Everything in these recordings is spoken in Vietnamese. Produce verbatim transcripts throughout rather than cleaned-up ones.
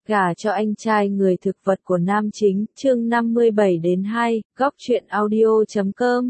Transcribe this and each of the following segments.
Gả cho anh trai người thực vật của nam chính, chương năm mươi bảy đến hai, góc truyện audio chấm com.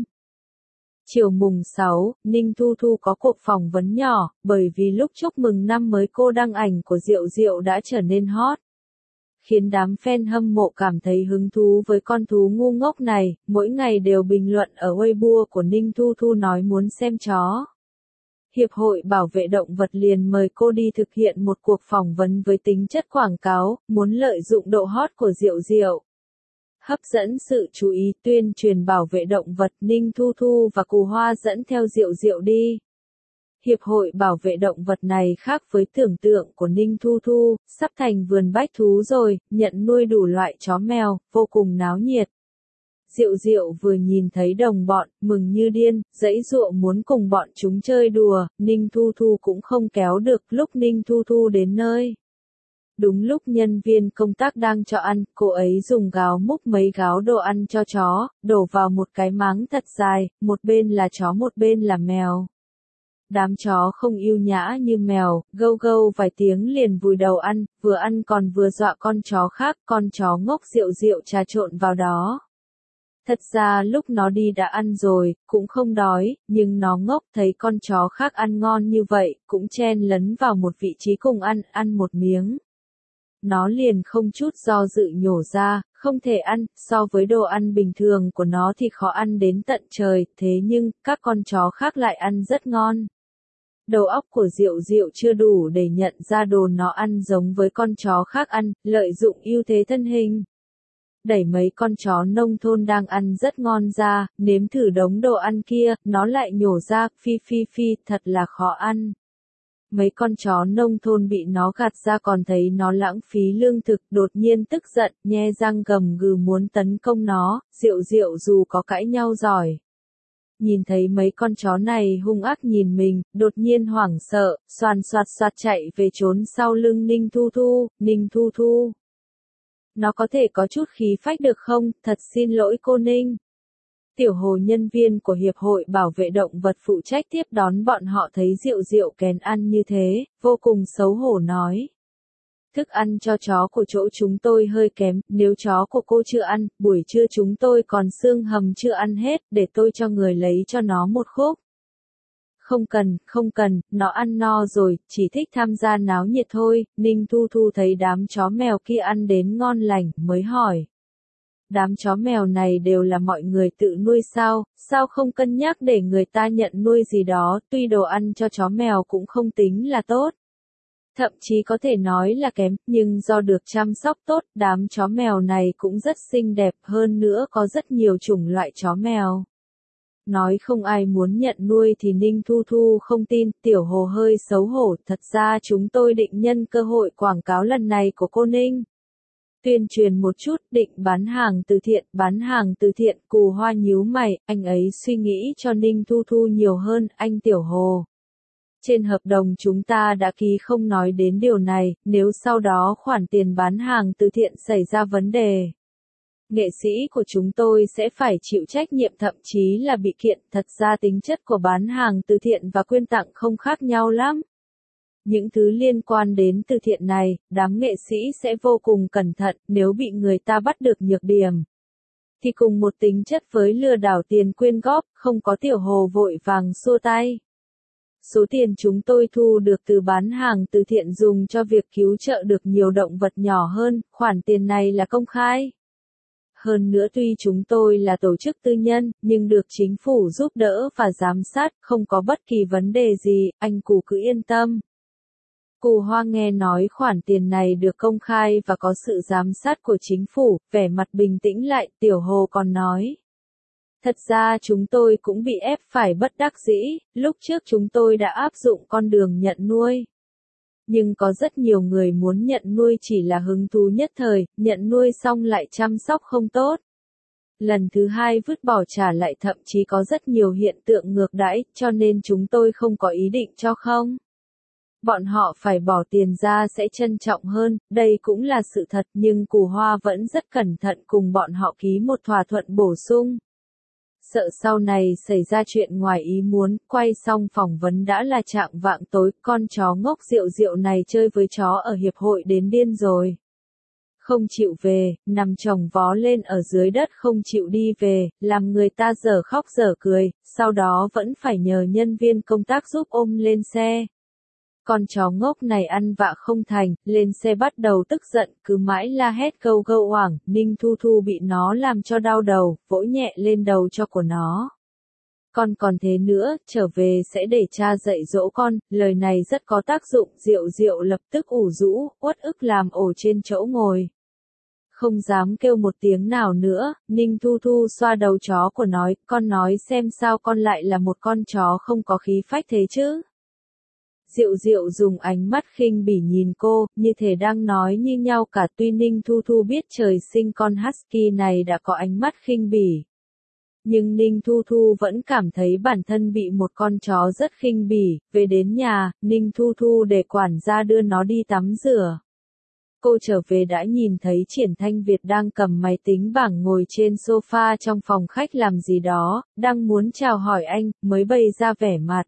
Chiều mùng sáu, Ninh Thu Thu có cuộc phỏng vấn nhỏ, bởi vì lúc chúc mừng năm mới cô đăng ảnh của Diệu Diệu đã trở nên hot. Khiến đám fan hâm mộ cảm thấy hứng thú với con thú ngu ngốc này, mỗi ngày đều bình luận ở Weibo của Ninh Thu Thu nói muốn xem chó. Hiệp hội Bảo vệ Động vật liền mời cô đi thực hiện một cuộc phỏng vấn với tính chất quảng cáo, muốn lợi dụng độ hot của Diệu Diệu. Hấp dẫn sự chú ý tuyên truyền bảo vệ động vật, Ninh Thu Thu và Cù Hoa dẫn theo Diệu Diệu đi. Hiệp hội Bảo vệ Động vật này khác với tưởng tượng của Ninh Thu Thu, sắp thành vườn bách thú rồi, nhận nuôi đủ loại chó mèo, vô cùng náo nhiệt. Diệu Diệu vừa nhìn thấy đồng bọn, mừng như điên, giãy giụa muốn cùng bọn chúng chơi đùa, Ninh Thu Thu cũng không kéo được. Lúc Ninh Thu Thu đến nơi, đúng lúc nhân viên công tác đang cho ăn, cô ấy dùng gáo múc mấy gáo đồ ăn cho chó, đổ vào một cái máng thật dài, một bên là chó một bên là mèo. Đám chó không yêu nhã như mèo, gâu gâu vài tiếng liền vùi đầu ăn, vừa ăn còn vừa dọa con chó khác, con chó ngốc Diệu Diệu trà trộn vào đó. Thật ra lúc nó đi đã ăn rồi, cũng không đói, nhưng nó ngốc thấy con chó khác ăn ngon như vậy, cũng chen lấn vào một vị trí cùng ăn, ăn một miếng. Nó liền không chút do dự nhổ ra, không thể ăn, so với đồ ăn bình thường của nó thì khó ăn đến tận trời, thế nhưng, các con chó khác lại ăn rất ngon. Đầu óc của Diệu Diệu chưa đủ để nhận ra đồ nó ăn giống với con chó khác ăn, lợi dụng ưu thế thân hình. Đẩy mấy con chó nông thôn đang ăn rất ngon ra, nếm thử đống đồ ăn kia, nó lại nhổ ra, phi phi phi, thật là khó ăn. Mấy con chó nông thôn bị nó gạt ra còn thấy nó lãng phí lương thực, đột nhiên tức giận, nhe răng gầm gừ muốn tấn công nó. Diệu Diệu dù có cãi nhau giỏi, nhìn thấy mấy con chó này hung ác nhìn mình, đột nhiên hoảng sợ, xoàn xoạt xoạt chạy về trốn sau lưng Ninh Thu Thu. Ninh Thu Thu, nó có thể có chút khí phách được không, thật xin lỗi cô Ninh. Tiểu Hồ, nhân viên của Hiệp hội Bảo vệ Động vật phụ trách tiếp đón bọn họ, thấy Diệu Diệu kén ăn như thế, vô cùng xấu hổ nói. Thức ăn cho chó của chỗ chúng tôi hơi kém, nếu chó của cô chưa ăn, buổi trưa chúng tôi còn xương hầm chưa ăn hết, để tôi cho người lấy cho nó một khúc. Không cần, không cần, nó ăn no rồi, chỉ thích tham gia náo nhiệt thôi. Ninh Thu Thu thấy đám chó mèo kia ăn đến ngon lành, mới hỏi. Đám chó mèo này đều là mọi người tự nuôi sao, sao không cân nhắc để người ta nhận nuôi gì đó, tuy đồ ăn cho chó mèo cũng không tính là tốt. Thậm chí có thể nói là kém, nhưng do được chăm sóc tốt, đám chó mèo này cũng rất xinh đẹp, hơn nữa có rất nhiều chủng loại chó mèo. Nói không ai muốn nhận nuôi thì Ninh Thu Thu không tin. Tiểu Hồ hơi xấu hổ, thật ra chúng tôi định nhân cơ hội quảng cáo lần này của cô Ninh, tuyên truyền một chút, định bán hàng từ thiện. Bán hàng từ thiện? Cù Hoa nhíu mày, anh ấy suy nghĩ cho Ninh Thu Thu nhiều hơn. Anh Tiểu Hồ, trên hợp đồng chúng ta đã ký không nói đến điều này, nếu sau đó khoản tiền bán hàng từ thiện xảy ra vấn đề, nghệ sĩ của chúng tôi sẽ phải chịu trách nhiệm, thậm chí là bị kiện. Thật ra tính chất của bán hàng từ thiện và quyên tặng không khác nhau lắm. Những thứ liên quan đến từ thiện này, đám nghệ sĩ sẽ vô cùng cẩn thận, nếu bị người ta bắt được nhược điểm, thì cùng một tính chất với lừa đảo tiền quyên góp. Không có. Tiểu Hồ vội vàng xua tay. Số tiền chúng tôi thu được từ bán hàng từ thiện dùng cho việc cứu trợ được nhiều động vật nhỏ hơn, khoản tiền này là công khai. Hơn nữa tuy chúng tôi là tổ chức tư nhân, nhưng được chính phủ giúp đỡ và giám sát, không có bất kỳ vấn đề gì, anh Cù cứ yên tâm. Cù Hoa nghe nói khoản tiền này được công khai và có sự giám sát của chính phủ, vẻ mặt bình tĩnh lại. Tiểu Hồ còn nói. Thật ra chúng tôi cũng bị ép phải bất đắc dĩ, lúc trước chúng tôi đã áp dụng con đường nhận nuôi. Nhưng có rất nhiều người muốn nhận nuôi chỉ là hứng thú nhất thời, nhận nuôi xong lại chăm sóc không tốt. Lần thứ hai vứt bỏ trả lại, thậm chí có rất nhiều hiện tượng ngược đãi, cho nên chúng tôi không có ý định cho không. Bọn họ phải bỏ tiền ra sẽ trân trọng hơn, đây cũng là sự thật, nhưng Cù Hoa vẫn rất cẩn thận cùng bọn họ ký một thỏa thuận bổ sung. Sợ sau này xảy ra chuyện ngoài ý muốn. Quay xong phỏng vấn đã là chạng vạng tối, con chó ngốc Diệu Diệu này chơi với chó ở hiệp hội đến điên rồi. không chịu về, nằm chồng vó lên ở dưới đất không chịu đi về, làm người ta dở khóc dở cười, sau đó vẫn phải nhờ nhân viên công tác giúp ôm lên xe. Con chó ngốc này ăn vạ không thành, lên xe bắt đầu tức giận, cứ mãi la hét gâu gâu oảng, Ninh Thu Thu bị nó làm cho đau đầu, vỗ nhẹ lên đầu cho của nó. Con còn thế nữa, trở về sẽ để cha dạy dỗ con, lời này rất có tác dụng, Diệu Diệu lập tức ủ rũ, uất ức làm ổ trên chỗ ngồi. Không dám kêu một tiếng nào nữa, Ninh Thu Thu xoa đầu chó của nói, con nói xem sao con lại là một con chó không có khí phách thế chứ. Diệu Diệu dùng ánh mắt khinh bỉ nhìn cô, như thể đang nói như nhau cả, tuy Ninh Thu Thu biết trời sinh con husky này đã có ánh mắt khinh bỉ. Nhưng Ninh Thu Thu vẫn cảm thấy bản thân bị một con chó rất khinh bỉ, về đến nhà, Ninh Thu Thu để quản gia đưa nó đi tắm rửa. Cô trở về đã nhìn thấy Triển Thanh Việt đang cầm máy tính bảng ngồi trên sofa trong phòng khách làm gì đó, đang muốn chào hỏi anh, mới bày ra vẻ mặt.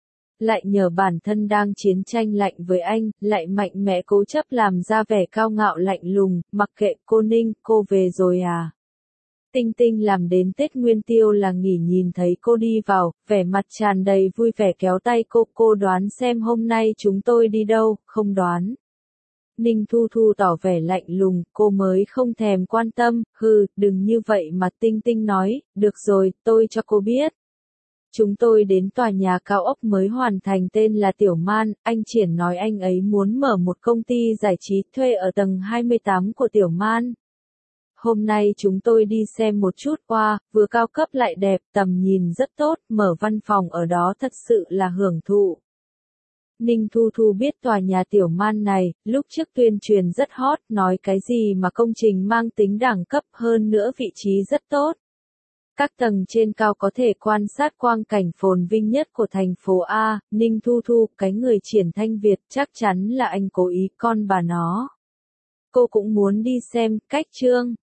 Lại nhờ bản thân đang chiến tranh lạnh với anh, lại mạnh mẽ cố chấp làm ra vẻ cao ngạo lạnh lùng, mặc kệ cô Ninh, cô về rồi à. Tinh Tinh làm đến Tết Nguyên Tiêu là nghỉ nhìn thấy cô đi vào, vẻ mặt tràn đầy vui vẻ kéo tay cô, cô đoán xem hôm nay chúng tôi đi đâu, không đoán. Ninh Thu Thu tỏ vẻ lạnh lùng, cô mới không thèm quan tâm, hừ, đừng như vậy mà Tinh Tinh nói, được rồi, tôi cho cô biết. Chúng tôi đến tòa nhà cao ốc mới hoàn thành tên là Tiểu Man, anh Triển nói anh ấy muốn mở một công ty giải trí thuê ở tầng hai mươi tám của Tiểu Man. Hôm nay chúng tôi đi xem một chút qua, vừa cao cấp lại đẹp, tầm nhìn rất tốt, mở văn phòng ở đó thật sự là hưởng thụ. Ninh Thu Thu biết tòa nhà Tiểu Man này, lúc trước tuyên truyền rất hot, nói cái gì mà công trình mang tính đẳng cấp hơn nữa vị trí rất tốt. Các tầng trên cao có thể quan sát quang cảnh phồn vinh nhất của thành phố A, Ninh Thu Thu, cái người Triển Thanh Việt chắc chắn là anh cố ý con bà nó. Cô cũng muốn đi xem, cách chương.